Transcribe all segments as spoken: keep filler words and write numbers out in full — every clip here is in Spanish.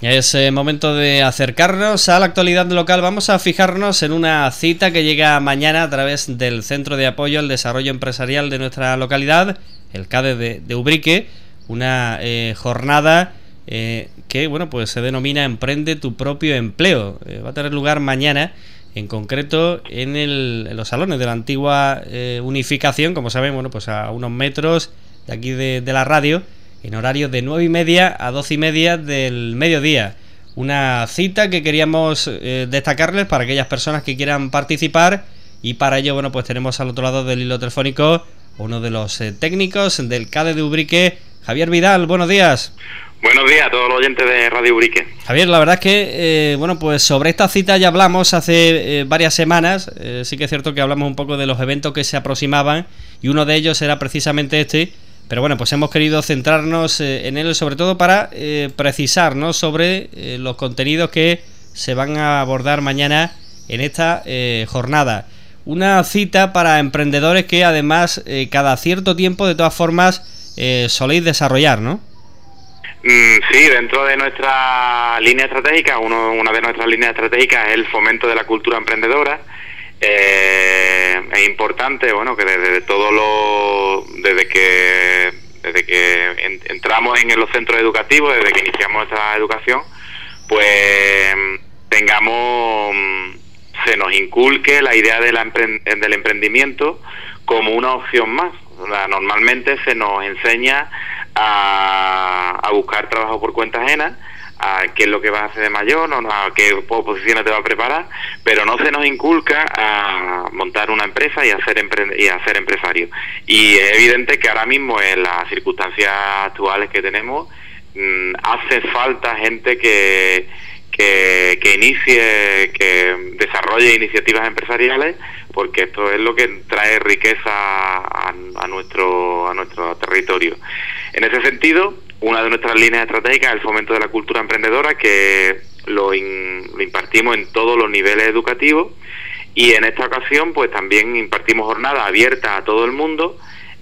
Es eh, momento de acercarnos a la actualidad local. Vamos a fijarnos en una cita que llega mañana a través del Centro de Apoyo al Desarrollo Empresarial de nuestra localidad, el CADE de, de Ubrique, una eh, jornada eh, que bueno pues se denomina Emprende tu propio empleo. Eh, va a tener lugar mañana, en concreto en, el, en los salones de la antigua eh, Unificación, como saben, bueno pues a unos metros de aquí de, de la radio, en horario de nueve y media a doce y media del mediodía. Una cita que queríamos eh, destacarles para aquellas personas que quieran participar, y para ello, bueno, pues tenemos al otro lado del hilo telefónico uno de los eh, técnicos del CADE de Ubrique, Javier Vidal. Buenos días. Buenos días a todos los oyentes de Radio Ubrique. Javier, la verdad es que, eh, bueno, pues sobre esta cita ya hablamos hace eh, varias semanas. Eh, sí que es cierto que hablamos un poco de los eventos que se aproximaban, y uno de ellos era precisamente este. Pero bueno, pues hemos querido centrarnos eh, en él, sobre todo para eh, precisar, ¿no?, sobre eh, los contenidos que se van a abordar mañana en esta eh, jornada. Una cita para emprendedores que además eh, cada cierto tiempo, de todas formas, eh, soléis desarrollar, ¿no? Mm, sí, dentro de nuestra línea estratégica, uno, una de nuestras líneas estratégicas es el fomento de la cultura emprendedora. Eh, es importante, bueno, que desde todo lo, desde que desde que en, entramos en los centros educativos, desde que iniciamos nuestra educación, pues tengamos, se nos inculque la idea de la empre, del emprendimiento como una opción más. O sea, normalmente se nos enseña a, a buscar trabajo por cuenta ajena, a qué es lo que vas a hacer de mayor, no, a qué posiciones te va a preparar, pero no se nos inculca a montar una empresa y a ser, empre- y a ser empresario. Y es evidente que ahora mismo, en las circunstancias actuales que tenemos, mmm, hace falta gente que, que, que inicie, que desarrolle iniciativas empresariales, porque esto es lo que trae riqueza a, a nuestro, a nuestro territorio. En ese sentido, una de nuestras líneas estratégicas es el fomento de la cultura emprendedora, que lo, in, lo impartimos en todos los niveles educativos, y en esta ocasión pues también impartimos jornadas abiertas a todo el mundo,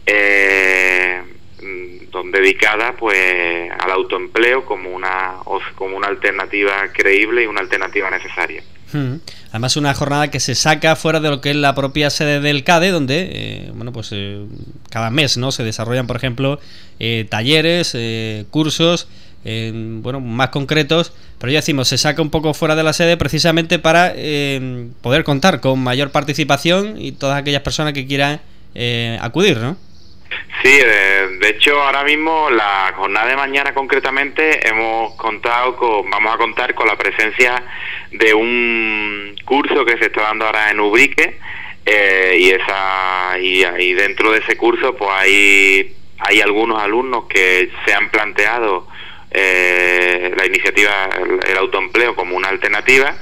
eh, dedicadas pues al autoempleo como una como una alternativa creíble y una alternativa necesaria. Hmm. Además, una jornada que se saca fuera de lo que es la propia sede del CADE, donde eh, bueno pues eh, cada mes, ¿no?, se desarrollan, por ejemplo, eh, talleres, eh, cursos, eh, bueno, más concretos, pero ya decimos, se saca un poco fuera de la sede precisamente para eh, poder contar con mayor participación y todas aquellas personas que quieran eh, acudir, ¿no? Sí, de, de hecho ahora mismo, la jornada de mañana concretamente, hemos contado con, vamos a contar con la presencia de un curso que se está dando ahora en Ubrique, eh, y esa y, y dentro de ese curso pues hay hay algunos alumnos que se han planteado eh, la iniciativa, el, el autoempleo como una alternativa.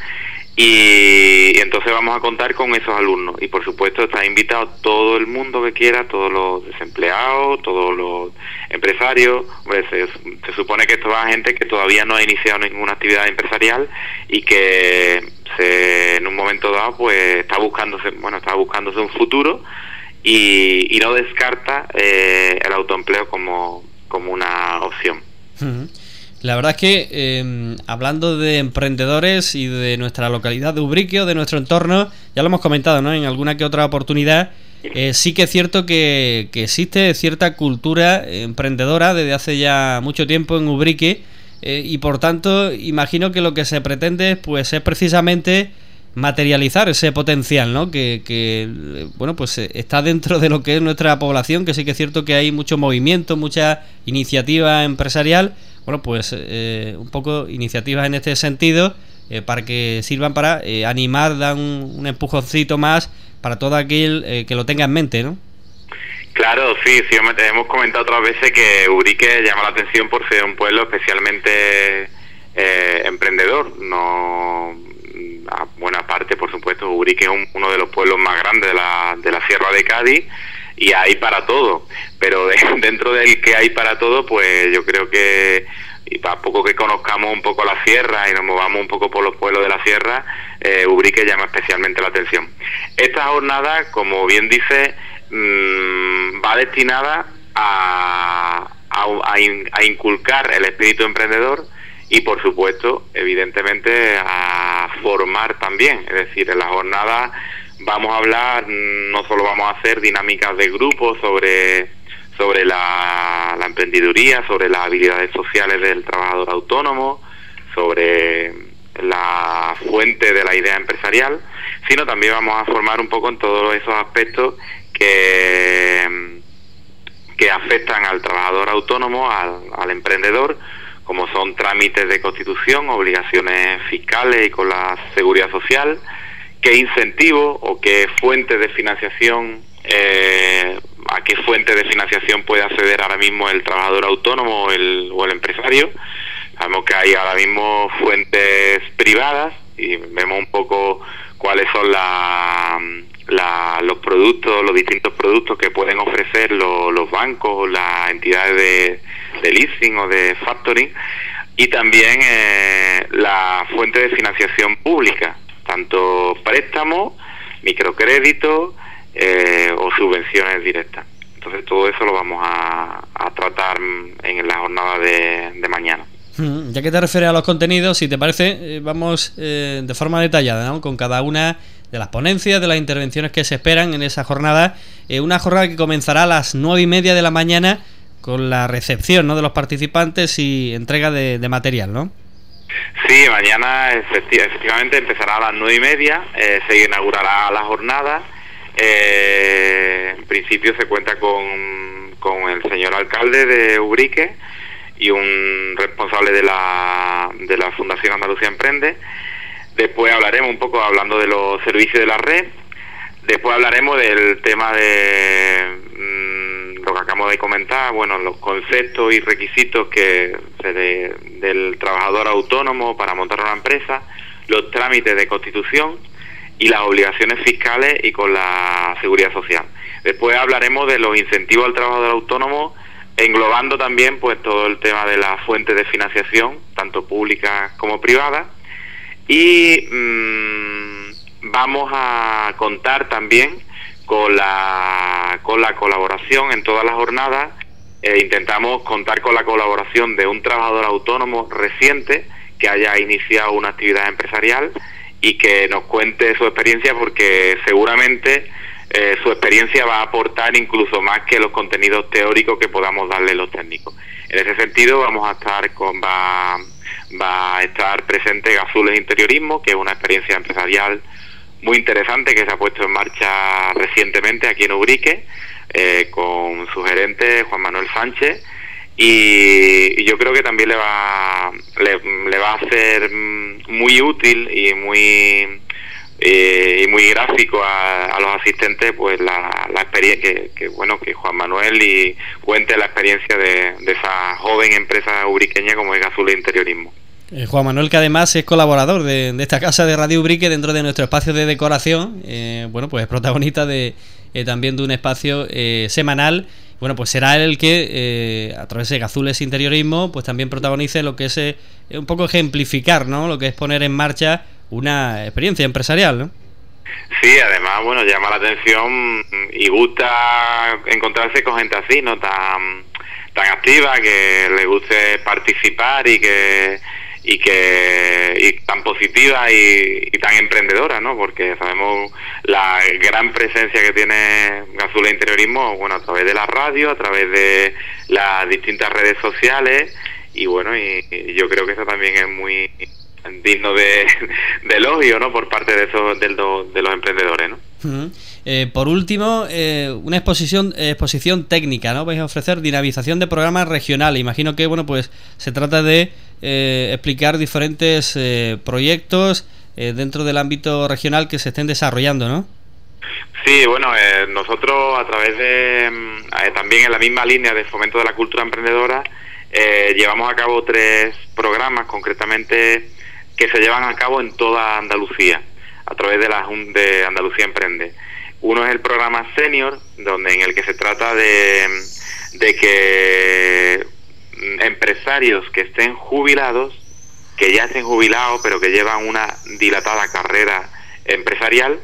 Y, y entonces vamos a contar con esos alumnos, y por supuesto está invitado todo el mundo que quiera, todos los desempleados, todos los empresarios. Hombre, se, se supone que esto va a gente que todavía no ha iniciado ninguna actividad empresarial y que se, en un momento dado pues está buscándose, bueno, está buscándose un futuro, y, y no descarta eh, el autoempleo como, como una opción. Uh-huh. La verdad es que eh, hablando de emprendedores y de nuestra localidad de Ubrique o de nuestro entorno, ya lo hemos comentado, ¿no?, en alguna que otra oportunidad, eh, sí que es cierto que, que existe cierta cultura emprendedora desde hace ya mucho tiempo en Ubrique, eh, y por tanto imagino que lo que se pretende pues es precisamente materializar ese potencial, ¿no?, que, que bueno pues está dentro de lo que es nuestra población, que sí que es cierto que hay mucho movimiento, mucha iniciativa empresarial. Bueno, pues eh, un poco iniciativas en este sentido, eh, para que sirvan para eh, animar, dar un, un empujoncito más para todo aquel eh, que lo tenga en mente, ¿no? Claro, sí, sí, hemos comentado otras veces que Ubrique llama la atención por ser un pueblo especialmente eh, emprendedor. No, a buena parte, por supuesto, Ubrique es un, uno de los pueblos más grandes de la, de la Sierra de Cádiz, y hay para todo, pero de, dentro del que hay para todo, pues yo creo que, y para poco que conozcamos un poco la sierra y nos movamos un poco por los pueblos de la sierra, eh, Ubrique llama especialmente la atención. Esta jornada, como bien dice, mmm, va destinada a, a, a, in, a inculcar el espíritu emprendedor, y por supuesto evidentemente a formar también, es decir, en la jornada vamos a hablar, no solo vamos a hacer dinámicas de grupo sobre, sobre la, la emprendeduría, sobre las habilidades sociales del trabajador autónomo, sobre la fuente de la idea empresarial, sino también vamos a formar un poco en todos esos aspectos que, que afectan al trabajador autónomo, al, al emprendedor, como son trámites de constitución, obligaciones fiscales y con la seguridad social, qué incentivo o qué fuente de financiación, eh, a qué fuente de financiación puede acceder ahora mismo el trabajador autónomo o el, o el empresario. Sabemos que hay ahora mismo fuentes privadas y vemos un poco cuáles son la, la, los productos, los distintos productos que pueden ofrecer los, los bancos, las entidades de, de leasing o de factoring, y también eh, la fuente de financiación pública, tanto préstamos, microcréditos eh, o subvenciones directas. Entonces todo eso lo vamos a, a tratar en la jornada de, de mañana. Ya que te refieres a los contenidos, si te parece, vamos eh, de forma detallada, ¿no?, con cada una de las ponencias, de las intervenciones que se esperan en esa jornada. Eh, una jornada que comenzará a las nueve y media de la mañana con la recepción, ¿no?, de los participantes y entrega de, de material, ¿no? Sí, mañana efecti- efectivamente empezará a las nueve y media, eh, se inaugurará la jornada. Eh, en principio se cuenta con, con el señor alcalde de Ubrique y un responsable de la, de la Fundación Andalucía Emprende. Después hablaremos un poco hablando de los servicios de la red. Después hablaremos del tema de mmm, lo que acabamos de comentar, bueno, los conceptos y requisitos que se de, del trabajador autónomo para montar una empresa, los trámites de constitución y las obligaciones fiscales y con la seguridad social. Después hablaremos de los incentivos al trabajador autónomo, englobando también pues todo el tema de las fuentes de financiación, tanto públicas como privadas, y mmm, vamos a contar también con la con la colaboración en todas las jornadas. Eh, intentamos contar con la colaboración de un trabajador autónomo reciente que haya iniciado una actividad empresarial y que nos cuente su experiencia, porque seguramente Eh, su experiencia va a aportar incluso más que los contenidos teóricos que podamos darle los técnicos. En ese sentido vamos a estar con va, va a estar presente Gazules Interiorismo, que es una experiencia empresarial muy interesante que se ha puesto en marcha recientemente aquí en Ubrique, eh, con su gerente Juan Manuel Sánchez, y, y yo creo que también le va le, le va a ser muy útil y muy Eh, y muy gráfico a, a los asistentes, pues la, la experiencia que, que bueno que Juan Manuel y cuente la experiencia de, de esa joven empresa ubriqueña como es Gazules Interiorismo. Eh, Juan Manuel, que además es colaborador de, de esta casa de Radio Ubrique dentro de nuestro espacio de decoración, eh, bueno, pues es protagonista de eh, también de un espacio eh, semanal. Bueno, pues será él el que eh, a través de Gazules Interiorismo pues también protagonice lo que es eh, un poco ejemplificar, ¿no?, lo que es poner en marcha una experiencia empresarial, ¿no? Sí, además, bueno, llama la atención y gusta encontrarse con gente así, ¿no?, tan tan activa, que le guste participar y que y que y tan positiva y, y tan emprendedora, ¿no?, porque sabemos la gran presencia que tiene Gazules Interiorismo, bueno, a través de la radio, a través de las distintas redes sociales, y bueno, y, y yo creo que eso también es muy digno de, de elogio, ¿no?, por parte de esos de, los, de los emprendedores, ¿no? Uh-huh. Eh, por último, eh, una exposición eh, exposición técnica, ¿no? Vais a ofrecer dinamización de programas regionales. Imagino que, bueno, pues se trata de eh, explicar diferentes eh, proyectos eh, dentro del ámbito regional que se estén desarrollando, ¿no? Sí, bueno, eh, nosotros a través de eh, también en la misma línea de fomento de la cultura emprendedora eh, llevamos a cabo tres programas concretamente que se llevan a cabo en toda Andalucía a través de la de Andalucía Emprende. Uno es el programa Senior, donde en el que se trata de, de que empresarios que estén jubilados, que ya estén jubilados, pero que llevan una dilatada carrera empresarial,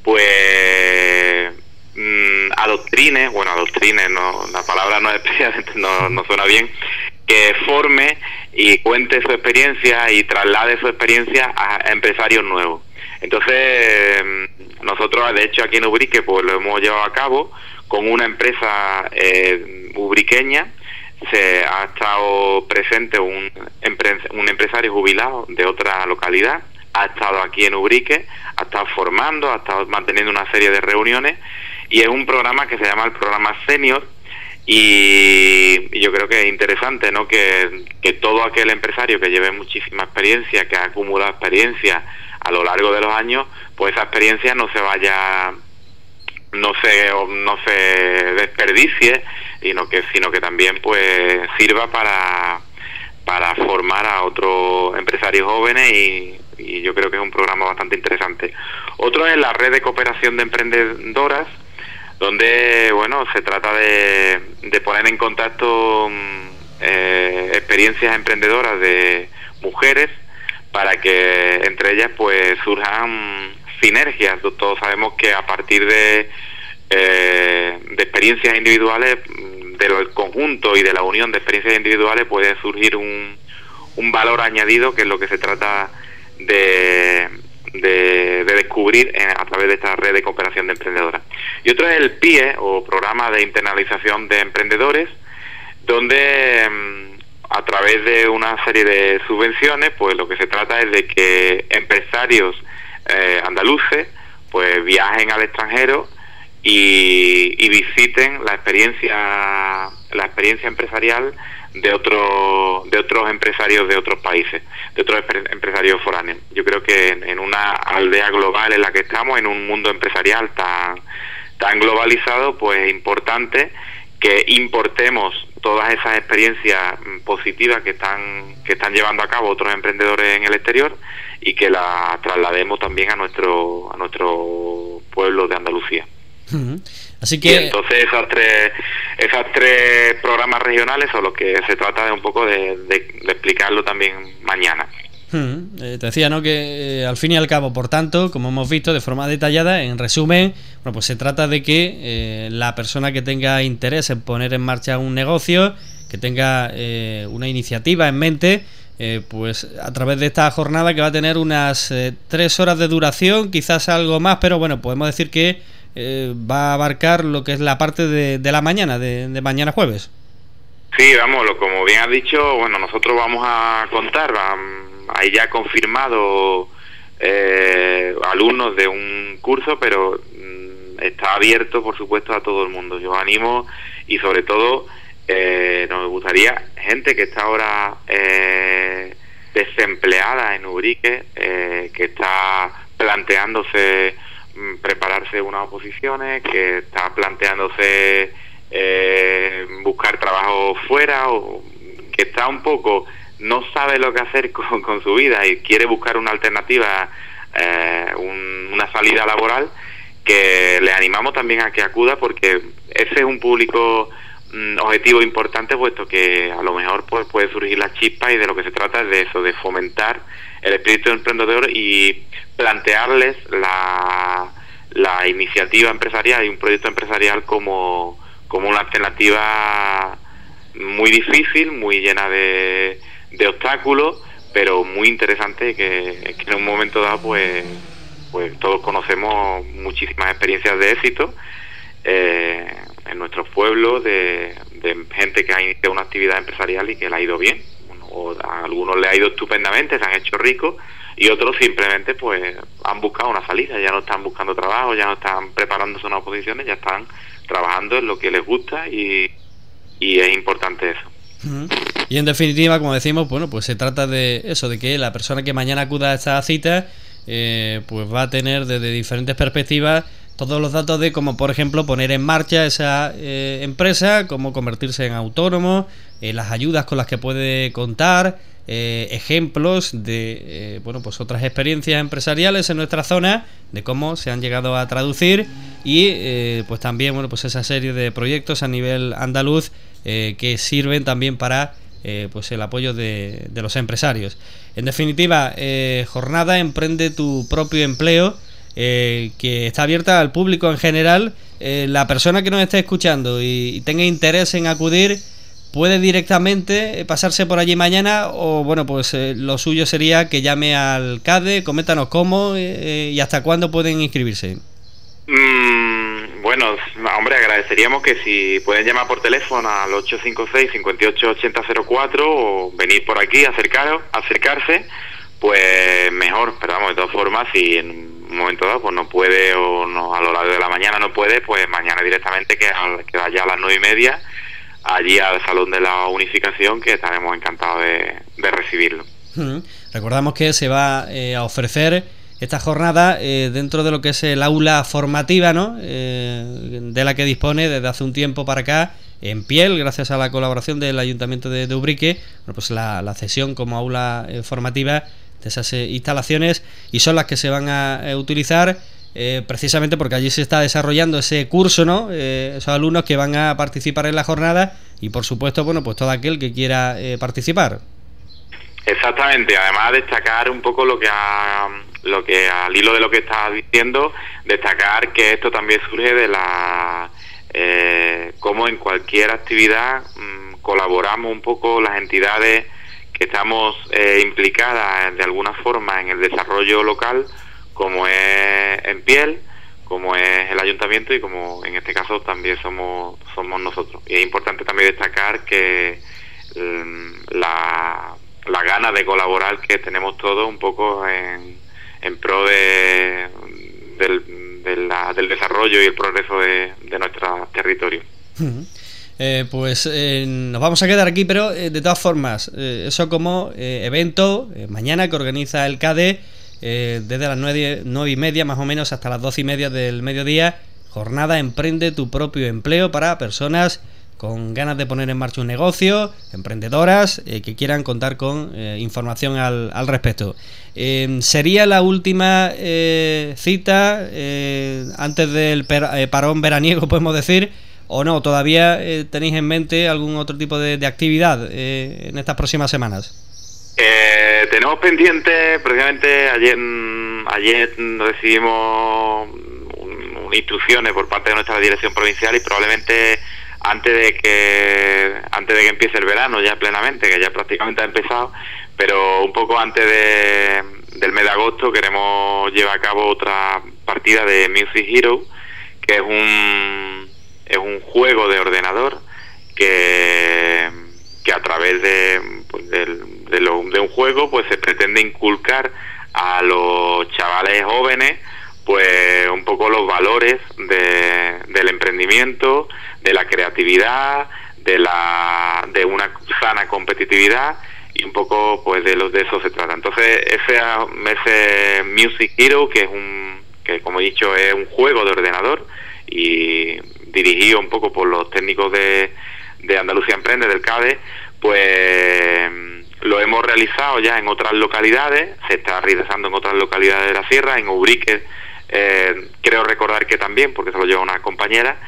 pues mmm, adoctrine, bueno, adoctrine, no, la palabra no, es, no, no suena bien, que forme y cuente su experiencia y traslade su experiencia a empresarios nuevos. Entonces, nosotros, de hecho, aquí en Ubrique, pues lo hemos llevado a cabo con una empresa eh, ubriqueña. Se ha estado presente un, empre, un empresario jubilado de otra localidad, ha estado aquí en Ubrique, ha estado formando, ha estado manteniendo una serie de reuniones, y es un programa que se llama el programa Senior, y, y yo creo que es interesante, ¿no?, que, que todo aquel empresario que lleve muchísima experiencia, que ha acumulado experiencia a lo largo de los años, pues esa experiencia no se vaya, no se no se desperdicie, sino que sino que también pues sirva para para formar a otros empresarios jóvenes, y, y yo creo que es un programa bastante interesante. Otro es la red de cooperación de emprendedoras, donde bueno se trata de, de poner en contacto eh, experiencias emprendedoras de mujeres, para que entre ellas pues surjan sinergias. Todos sabemos que a partir de, eh, de experiencias individuales, del conjunto y de la unión de experiencias individuales, puede surgir un, un valor añadido, que es lo que se trata de, de, de descubrir en, a través de esta red de cooperación de emprendedoras. Y otro es el P I E, o Programa de Internalización de Emprendedores, donde a través de una serie de subvenciones, pues lo que se trata es de que empresarios eh, andaluces pues viajen al extranjero y, y visiten la experiencia la experiencia empresarial de otros de otros empresarios de otros países, de otros empresarios foráneos. Yo creo que en, en una aldea global en la que estamos, en un mundo empresarial tan tan globalizado, pues es importante que importemos todas esas experiencias positivas que están que están llevando a cabo otros emprendedores en el exterior, y que las traslademos también a nuestro a nuestro pueblo de Andalucía. Uh-huh. Así que y entonces esas tres esas tres programas regionales son los que se trata de un poco de, de, de explicarlo también mañana. Hmm, eh, te decía, ¿no?, que eh, al fin y al cabo, por tanto, como hemos visto de forma detallada, en resumen, bueno, pues se trata de que eh, la persona que tenga interés en poner en marcha un negocio, que tenga eh, una iniciativa en mente, eh, pues a través de esta jornada, que va a tener unas eh, tres horas de duración, quizás algo más, pero bueno, podemos decir que eh, va a abarcar lo que es la parte de, de la mañana, de, de mañana jueves. Sí, vamos, lo, como bien has dicho, bueno, nosotros vamos a contar, um, hay ya confirmado eh, alumnos de un curso, pero mm, está abierto, por supuesto, a todo el mundo. Yo animo, y sobre todo eh, nos gustaría gente que está ahora eh, desempleada en Ubrique, eh, que está planteándose mm, prepararse unas oposiciones, que está planteándose eh, buscar trabajo fuera, o que está un poco, no sabe lo que hacer con, con su vida y quiere buscar una alternativa, eh, un, una salida laboral, que le animamos también a que acuda, porque ese es un público mm, objetivo importante, puesto que a lo mejor pues, puede surgir la chispa, y de lo que se trata es de eso, de fomentar el espíritu emprendedor y plantearles la, la iniciativa empresarial y un proyecto empresarial como, como una alternativa muy difícil, muy llena de, de obstáculos, pero muy interesante, que, que en un momento dado pues pues todos conocemos muchísimas experiencias de éxito eh, en nuestros pueblos, de, de gente que ha iniciado una actividad empresarial y que le ha ido bien, o a algunos le ha ido estupendamente, se han hecho ricos, y otros simplemente pues han buscado una salida, ya no están buscando trabajo, ya no están preparándose unas oposiciones, ya están trabajando en lo que les gusta, y, y es importante eso. Y en definitiva, como decimos, bueno, pues se trata de eso, de que la persona que mañana acuda a esta cita eh, pues va a tener desde diferentes perspectivas todos los datos de cómo, por ejemplo, poner en marcha esa eh, empresa, cómo convertirse en autónomo, eh, las ayudas con las que puede contar, eh, ejemplos de eh, bueno, pues otras experiencias empresariales en nuestra zona, de cómo se han llegado a traducir, y eh, pues también, bueno, pues esa serie de proyectos a nivel andaluz eh, que sirven también para eh, pues el apoyo de, de los empresarios. En definitiva, eh, jornada Emprende tu propio empleo, eh, que está abierta al público en general. Eh, la persona que nos esté escuchando y, y tenga interés en acudir, ¿puede directamente pasarse por allí mañana o bueno, pues eh, lo suyo sería que llame al CADE? Coméntanos cómo eh, y hasta cuándo pueden inscribirse. Mm, bueno, hombre, agradeceríamos que si pueden llamar por teléfono al ocho cinco seis, cinco ocho, ocho cero cero cuatro o venir por aquí, acercaros, acercarse, pues mejor. Pero vamos, de todas formas, si en un momento dado pues no puede o no a lo largo de la mañana no puede, pues mañana directamente que, que vaya a las nueve y media allí al Salón de la Unificación, que estaremos encantados de, de recibirlo. Hmm. Recordamos que se va eh, a ofrecer esta jornada eh, dentro de lo que es el aula formativa, ¿no? Eh, de la que dispone desde hace un tiempo para acá en Piel, gracias a la colaboración del Ayuntamiento de, de Ubrique, bueno, pues la, la cesión como aula eh, formativa de esas eh, instalaciones, y son las que se van a eh, utilizar eh, precisamente porque allí se está desarrollando ese curso, ¿no? Eh, esos alumnos que van a participar en la jornada y por supuesto, bueno, pues todo aquel que quiera eh, participar. Exactamente, además destacar un poco lo que ha, lo que al hilo de lo que estás diciendo, destacar que esto también surge de la eh, como en cualquier actividad mmm, colaboramos un poco las entidades que estamos eh, implicadas de alguna forma en el desarrollo local, como es en Piel, como es el ayuntamiento y como en este caso también somos somos nosotros. Y es importante también destacar que mmm, la las ganas de colaborar que tenemos todos un poco en, en pro de, del, de la, del desarrollo y el progreso de, de nuestro territorio. Uh-huh. Eh, pues eh, nos vamos a quedar aquí, pero eh, de todas formas, eh, eso como eh, evento, eh, mañana que organiza el CADE, eh, desde las nueve, nueve y media más o menos hasta las doce y media del mediodía, jornada Emprende tu propio empleo para personas con ganas de poner en marcha un negocio, emprendedoras eh, que quieran contar con eh, información al, al respecto. Eh, ¿Sería la última eh, cita eh, antes del per, eh, parón veraniego, podemos decir, o no? ¿Todavía eh, tenéis en mente algún otro tipo de, de actividad eh, en estas próximas semanas? Eh, tenemos pendiente, precisamente ayer, ayer recibimos un, un instrucciones por parte de nuestra dirección provincial y probablemente antes de que antes de que empiece el verano ya plenamente, que ya prácticamente ha empezado, pero un poco antes de, del mes de agosto queremos llevar a cabo otra partida de Music Hero, que es un es un juego de ordenador que que a través de pues, del, de, lo, de un juego pues se pretende inculcar a los chavales jóvenes pues un poco los valores de, del emprendimiento, de la creatividad, de la de una sana competitividad y un poco pues de los de eso se trata. Entonces ese ese Music Hero, que es un que como he dicho es un juego de ordenador y dirigido un poco por los técnicos de, de Andalucía Emprende del CADE, pues lo hemos realizado ya en otras localidades, se está realizando en otras localidades de la sierra, en Ubrique eh, creo recordar que también, porque se lo lleva una compañera.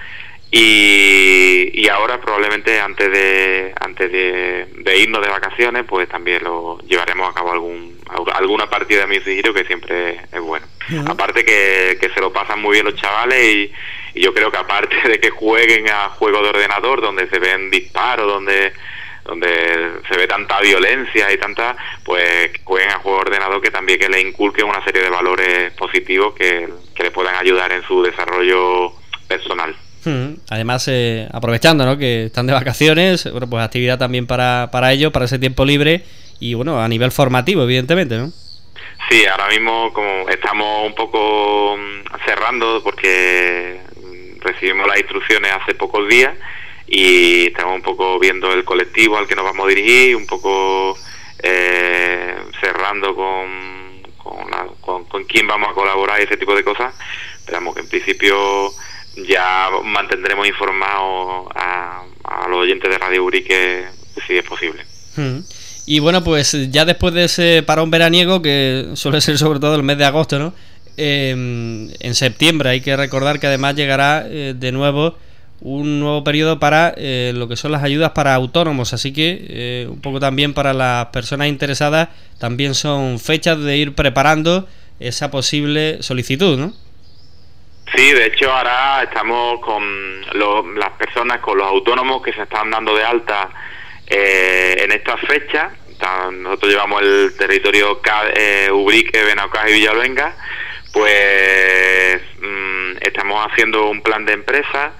Y, y ahora probablemente antes de antes de, de irnos de vacaciones pues también lo llevaremos a cabo algún alguna partida de Music Hero, que siempre es bueno. Uh-huh. Aparte que, que se lo pasan muy bien los chavales y, y yo creo que aparte de que jueguen a juegos de ordenador donde se ven disparos, donde donde se ve tanta violencia y tanta, pues que jueguen a juegos de ordenador, que también que les inculquen una serie de valores positivos que, que les puedan ayudar en su desarrollo personal. Además, eh, aprovechando, ¿no?, que están de vacaciones, bueno, pues actividad también para, para ellos, para ese tiempo libre y, bueno, a nivel formativo, evidentemente, ¿no? Sí, ahora mismo como estamos un poco cerrando porque recibimos las instrucciones hace pocos días y estamos un poco viendo el colectivo al que nos vamos a dirigir, un poco eh, cerrando con, con, la, con, con quién vamos a colaborar y ese tipo de cosas, pero vamos, que en principio ya mantendremos informados a, a los oyentes de Radio Ubrique si es posible. Hmm. Y bueno, pues ya después de ese parón veraniego, que suele ser sobre todo el mes de agosto, ¿no? Eh, en septiembre hay que recordar que además llegará eh, de nuevo un nuevo periodo para eh, lo que son las ayudas para autónomos, así que eh, un poco también para las personas interesadas también son fechas de ir preparando esa posible solicitud, ¿no? Sí, de hecho ahora estamos con lo, las personas, con los autónomos que se están dando de alta eh, en estas fechas. Nosotros llevamos el territorio eh, Ubrique, Benaucás y Villalbenga. Pues mmm, estamos haciendo un plan de empresa,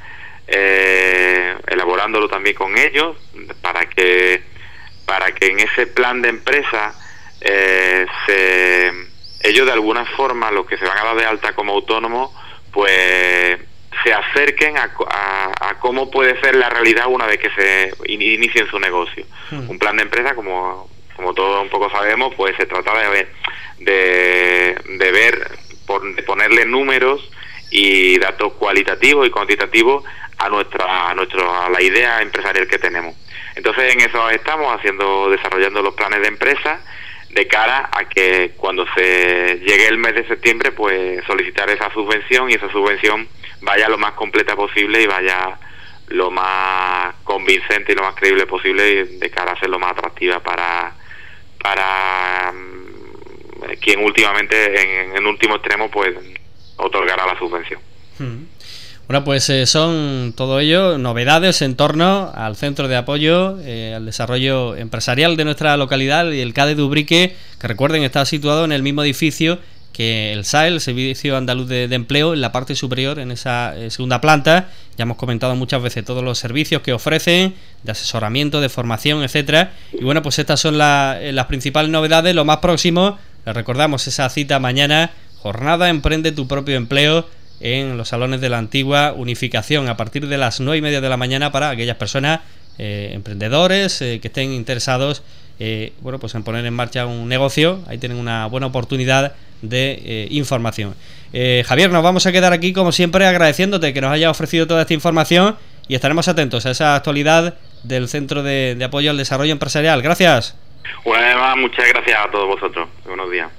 eh, elaborándolo también con ellos, para que para que en ese plan de empresa eh, se, ellos de alguna forma, los que se van a dar de alta como autónomos, pues se acerquen a, a, a cómo puede ser la realidad una vez que se inicien su negocio. Hmm. Un plan de empresa, como como todos un poco sabemos, pues se trata de ver, de, de ver, por, de ponerle números y datos cualitativos y cuantitativos a nuestra, a nuestra, a la idea empresarial que tenemos. Entonces en eso estamos haciendo, desarrollando los planes de empresa de cara a que cuando se llegue el mes de septiembre, pues solicitar esa subvención, y esa subvención vaya lo más completa posible y vaya lo más convincente y lo más creíble posible, de cara a ser lo más atractiva para para um, quien últimamente en, en último extremo pues otorgará la subvención. Hmm. Bueno, pues eh, son todo ello novedades en torno al centro de apoyo eh, al desarrollo empresarial de nuestra localidad, y el C A D E de Ubrique, que recuerden está situado en el mismo edificio que el S A E, el Servicio Andaluz de, de Empleo, en la parte superior, en esa eh, segunda planta. Ya hemos comentado muchas veces todos los servicios que ofrecen, de asesoramiento, de formación, etcétera. Y bueno, pues estas son la, eh, las principales novedades. Lo más próximo, les recordamos esa cita mañana, jornada Emprende tu propio empleo, en los salones de la antigua Unificación, a partir de las nueve y media de la mañana, para aquellas personas, eh, emprendedores, eh, que estén interesados eh, bueno, pues en poner en marcha un negocio. Ahí tienen una buena oportunidad de eh, información. eh, Javier, nos vamos a quedar aquí como siempre agradeciéndote que nos haya ofrecido toda esta información, y estaremos atentos a esa actualidad del Centro de, de Apoyo al Desarrollo Empresarial. Gracias. Bueno, además, muchas gracias a todos vosotros. Buenos días.